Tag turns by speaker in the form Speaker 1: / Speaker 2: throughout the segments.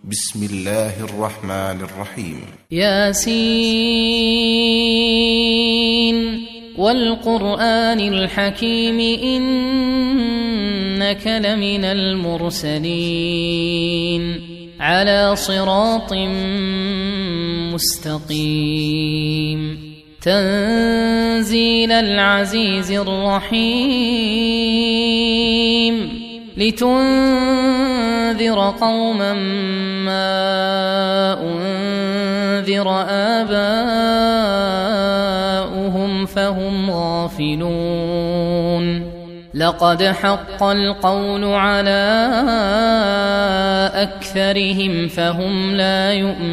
Speaker 1: بسم الله الرحمن الرحيم.
Speaker 2: ياسين والقرآن الحكيم إنك لمن المرسلين على صراط مستقيم تنزيل العزيز الرحيم لتنذر قوما ما أنذر آباؤهم فهم غافلون لقد حق القول على أكثرهم فهم لا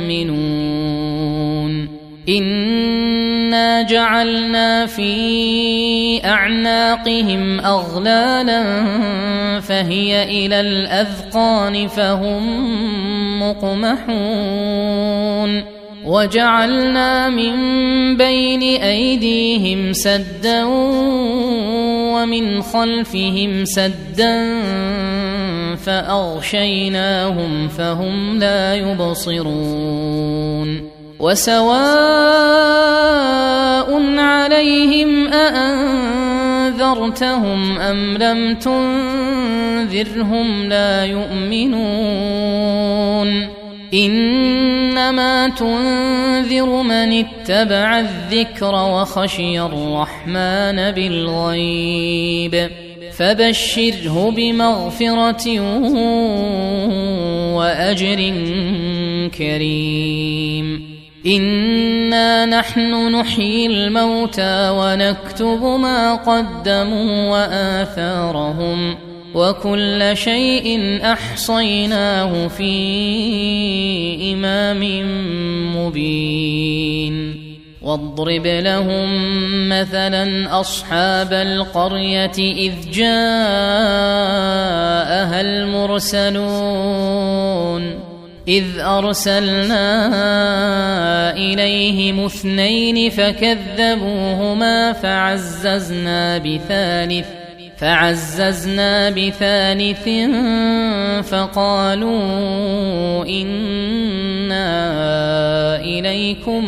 Speaker 2: يؤمنون إنا جعلنا في أعناقهم أغلالا فهي إلى الأذقان فهم مقمحون وجعلنا من بين أيديهم سدا ومن خلفهم سدا فأغشيناهم فهم لا يبصرون وسواء عليهم أأنذرتهم أم لم تنذرهم لا يؤمنون إنما تنذر من اتبع الذكر وخشي الرحمن بالغيب فبشره بمغفرة وأجر كريم إنا نحن نحيي الموتى ونكتب ما قدموا وآثارهم وكل شيء أحصيناه في إمام مبين واضرب لهم مثلا أصحاب القرية إذ جاءها المرسلون إذ أرسلنا إليهم 2 فكذبوهما فعززنا بثالث فقالوا إنا إليكم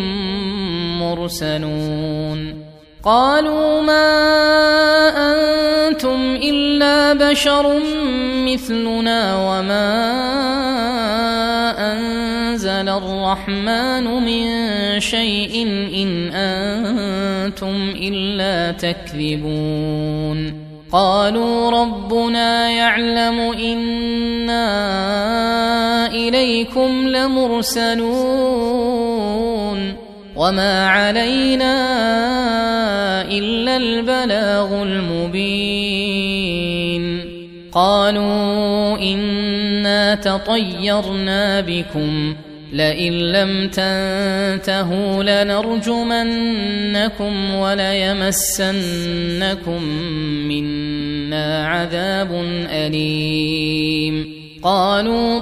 Speaker 2: مرسلون قالوا ما أنتم إلا بشر مثلنا وما أنزل الرحمن من شيء إن أنتم إلا تكذبون قالوا ربنا يعلم إنا إليكم لمرسلون وما علينا إلا البلاغ المبين قالوا إنا تطيرنا بكم لئن لم تنتهوا لنرجمنكم وليمسنكم منا عذاب أليم قالوا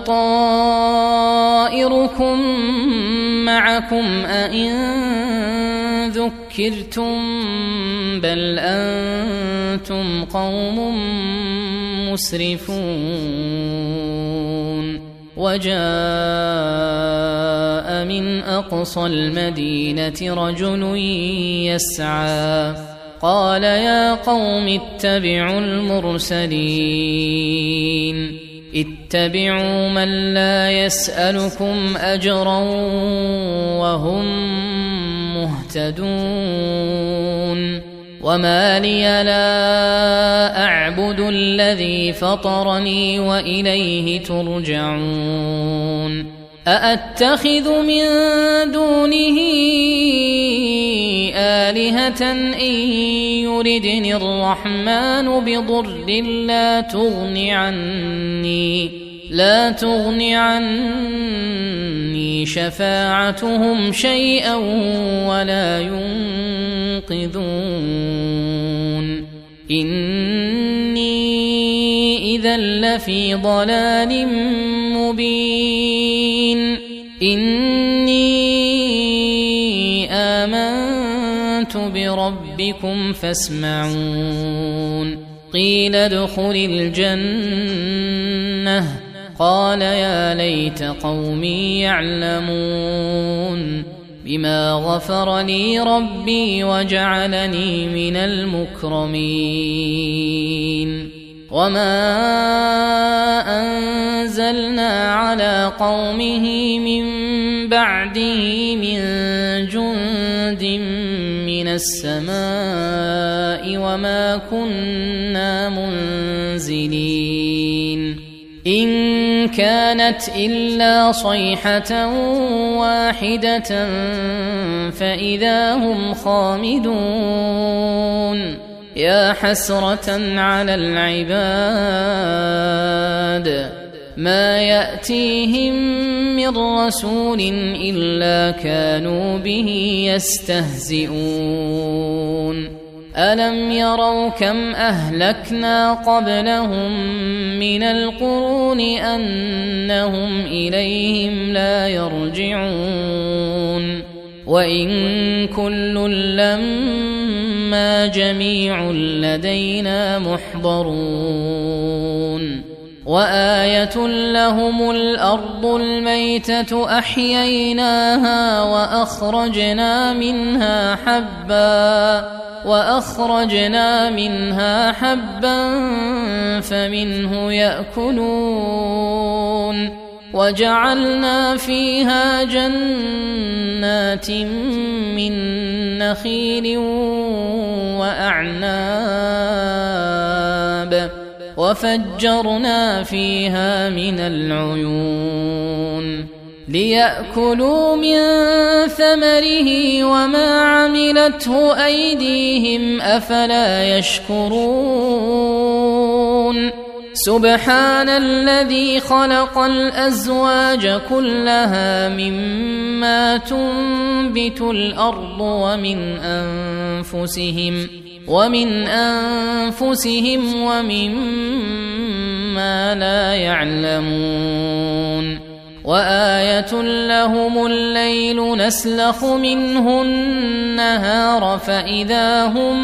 Speaker 2: طائركم معكم أئن ذكرتم بل أنتم قوم مسرفون وجاء من أقصى المدينة رجل يسعى قال يا قوم اتبعوا المرسلين اتبعوا من لا يسألكم أجرا وهم مهتدون وما لي لا أعبد الذي فطرني وإليه ترجعون أأتخذ من دونه آلهة إن يردني الرحمن بضر لا تغن عني شفاعتهم شيئا ولا ينقذون إني إذا لفي ضلال مبين إني آمنت بربكم فاسمعون قيل ادخل الجنة قال يا ليت قومي يعلمون بما غفر لي ربي وجعلني من المكرمين وما أنزلنا على قومه من بعده من جند من السماء وما كنا منزلين إن كانت إلا صيحة واحدة فإذا هم خامدون يا حسرة على العباد ما يأتيهم من رسول إلا كانوا به يستهزئون ألم يروا كم أهلكنا قبلهم من القرون أنهم إليهم لا يرجعون وإن كل لما جميع لدينا محضرون وآية لهم الأرض الميتة أحييناها وأخرجنا منها حبا فمنه يأكلون وجعلنا فيها جنات من نخيل وأعناب وفجرنا فيها من العيون ليأكلوا من ثمره وما عملته أيديهم أفلا يشكرون سبحان الذي خلق الأزواج كلها مما تنبت الأرض ومن أنفسهم ومما لا يعلمون وآية لهم الليل نسلخ منه النهار فإذا هم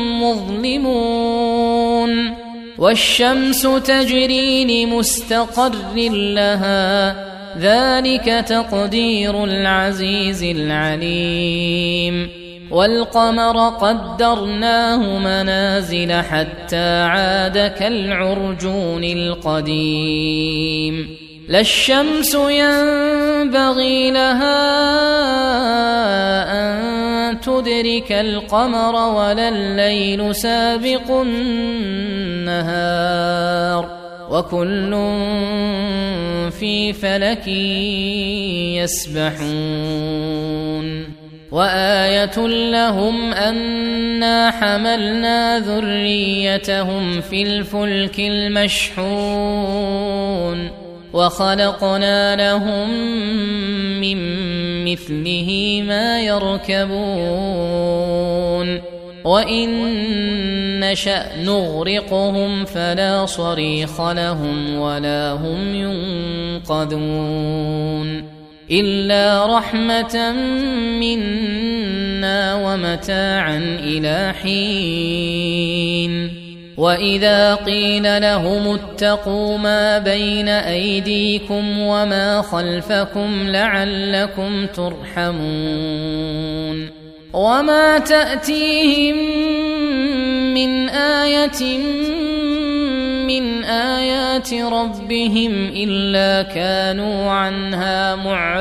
Speaker 2: مظلمون والشمس تجري لمستقر لها ذلك تقدير العزيز العليم والقمر قدرناه منازل حتى عاد كالعرجون القديم لا الشمس ينبغي لها أن تدرك القمر ولا الليل سابق النهار وكل في فلك يسبحون وآية لهم أنا حملنا ذريتهم في الفلك المشحون وخلقنا لهم من مثله ما يركبون وإن نشأ نغرقهم فلا صريخ لهم ولا هم ينقذون إلا رحمة منا ومتاعا إلى حين وإذا قيل لهم اتقوا ما بين أيديكم وما خلفكم لعلكم ترحمون وما تأتيهم من آية من آيات ربهم إلا كانوا عنها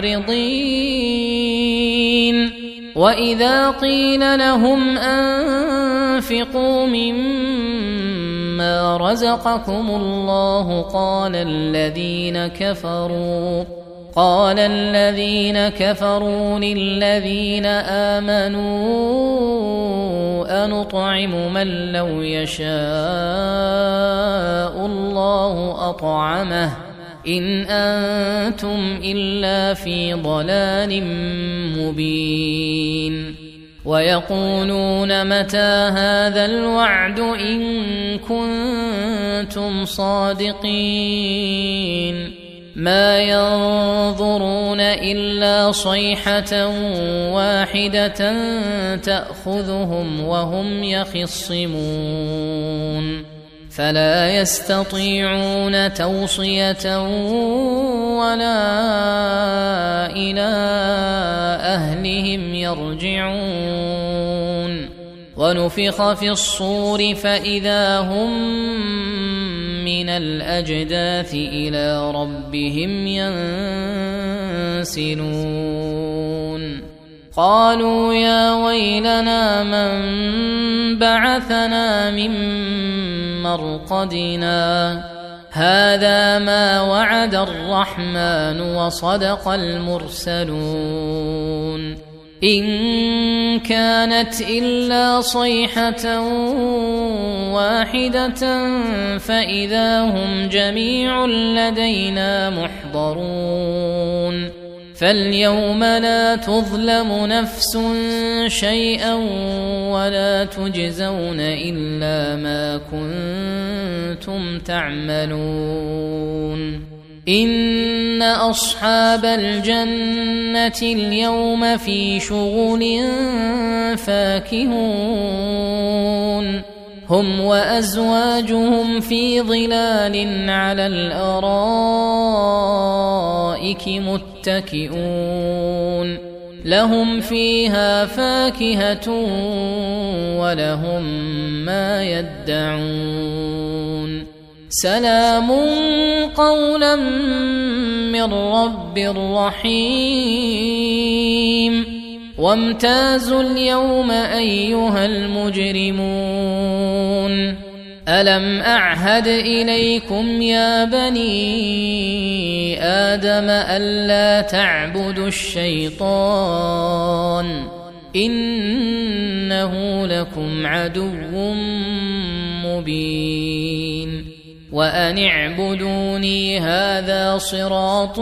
Speaker 2: معرضين وإذا قيل لهم أنفقوا مما رزقكم الله قال الذين كفروا للذين آمنوا أنطعم من لو يشاء الله أطعمه إن أنتم إلا في ضلال مبين ويقولون متى هذا الوعد إن كنتم صادقين ما ينظرون إلا صيحة واحدة تأخذهم وهم يخصمون فلا يستطيعون توصية ولا إلى أهلهم يرجعون ونفخ في الصور فإذا هم من الأجداث إلى ربهم ينسلون قالوا يا ويلنا من بعثنا من مرقدنا هذا ما وعد الرحمن وصدق المرسلون إن كانت إلا صيحة واحدة فإذا هم جميع لدينا محضرون فاليوم لا تظلم نفس شيئا ولا تجزون إلا ما كنتم تعملون إن أصحاب الجنة اليوم في شغل فاكهون هم وأزواجهم في ظلال على الأرائك متكئون لهم فيها فاكهة ولهم ما يدعون سلام قولا من رب رحيم وامتازوا اليوم أيها المجرمون ألم أعهد إليكم يا بني آدم ألا تعبدوا الشيطان إنه لكم عدو مبين وأن اعبدوني هذا صراط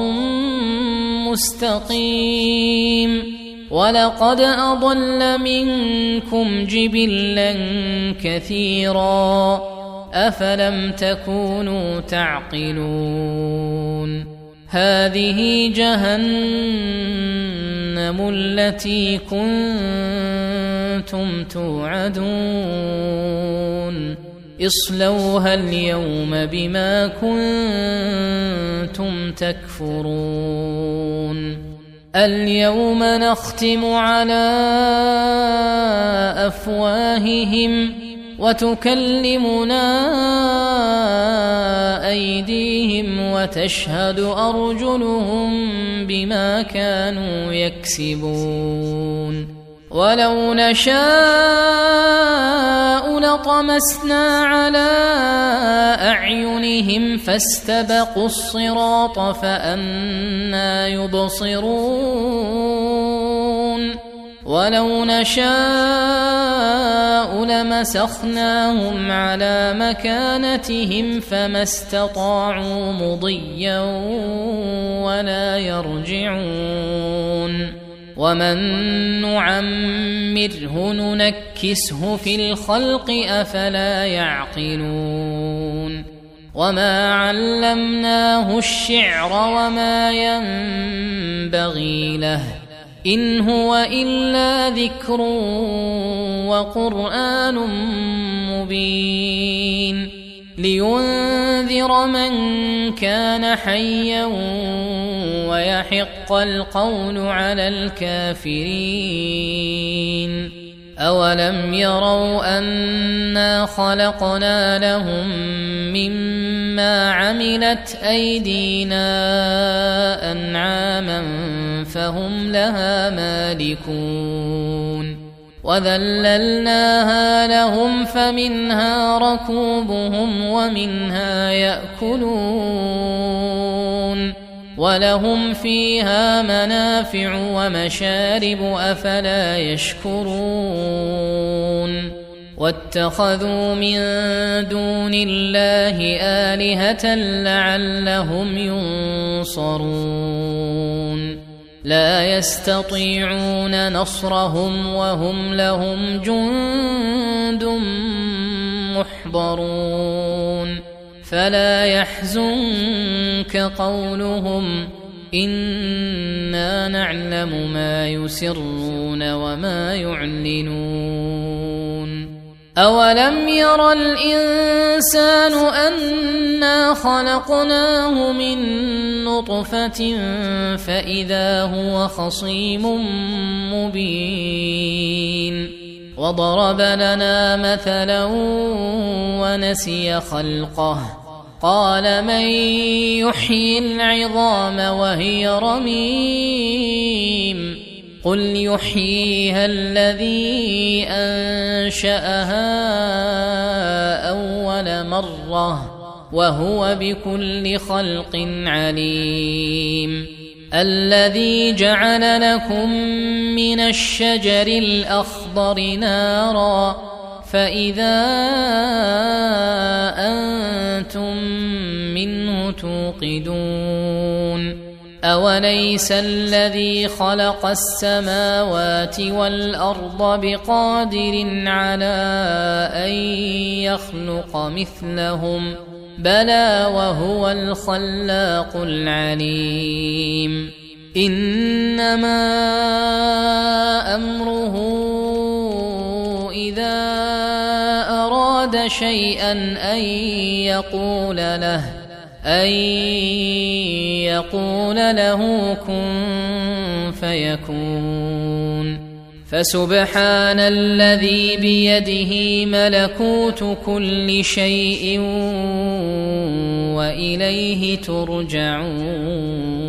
Speaker 2: مستقيم ولقد أضل منكم جبلا كثيرا أفلم تكونوا تعقلون هذه جهنم التي كنتم توعدون اصلوها اليوم بما كنتم تكفرون اليوم نختم على أفواههم وتكلمنا أيديهم وتشهد أرجلهم بما كانوا يكسبون ولو نشاء لطمسنا على أعينهم فاستبقوا الصراط فأنى يبصرون ولو نشاء لمسخناهم على مكانتهم فما استطاعوا مضيا ولا يرجعون ومن نعمره ننكسه في الخلق أفلا يعقلون وما علمناه الشعر وما ينبغي له إن هو إلا ذكر وقرآن مبين لينذر من كان حيا ويحق القول على الكافرين أولم يروا أنا خلقنا لهم مما عملت أيدينا أنعاما فهم لها مالكون وذللناها لهم فمنها ركوبهم ومنها يأكلون ولهم فيها منافع ومشارب أفلا يشكرون واتخذوا من دون الله آلهة لعلهم ينصرون لا يستطيعون نصرهم وهم لهم جند محضرون فلا يحزنك قولهم إنا نعلم ما يسرون وما يعلنون أولم ير الإنسان أنا خلقناه من نطفة فإذا هو خصيم مبين وضرب لنا مثلا ونسي خلقه قال من يحيي العظام وهي رميم قل يحييها الذي أنشأها أول مرة وهو بكل خلق عليم الذي جعل لكم من الشجر الأخضر نارا فإذا أنتم منه توقدون أوليس الذي خلق السماوات والأرض بقادر على أن يخلق مثلهم بلى وهو الخلاق العليم إنما أمره إذا أراد شيئا أن يقول له كن فيكون فسبحان الذي بيده ملكوت كل شيء وإليه ترجعون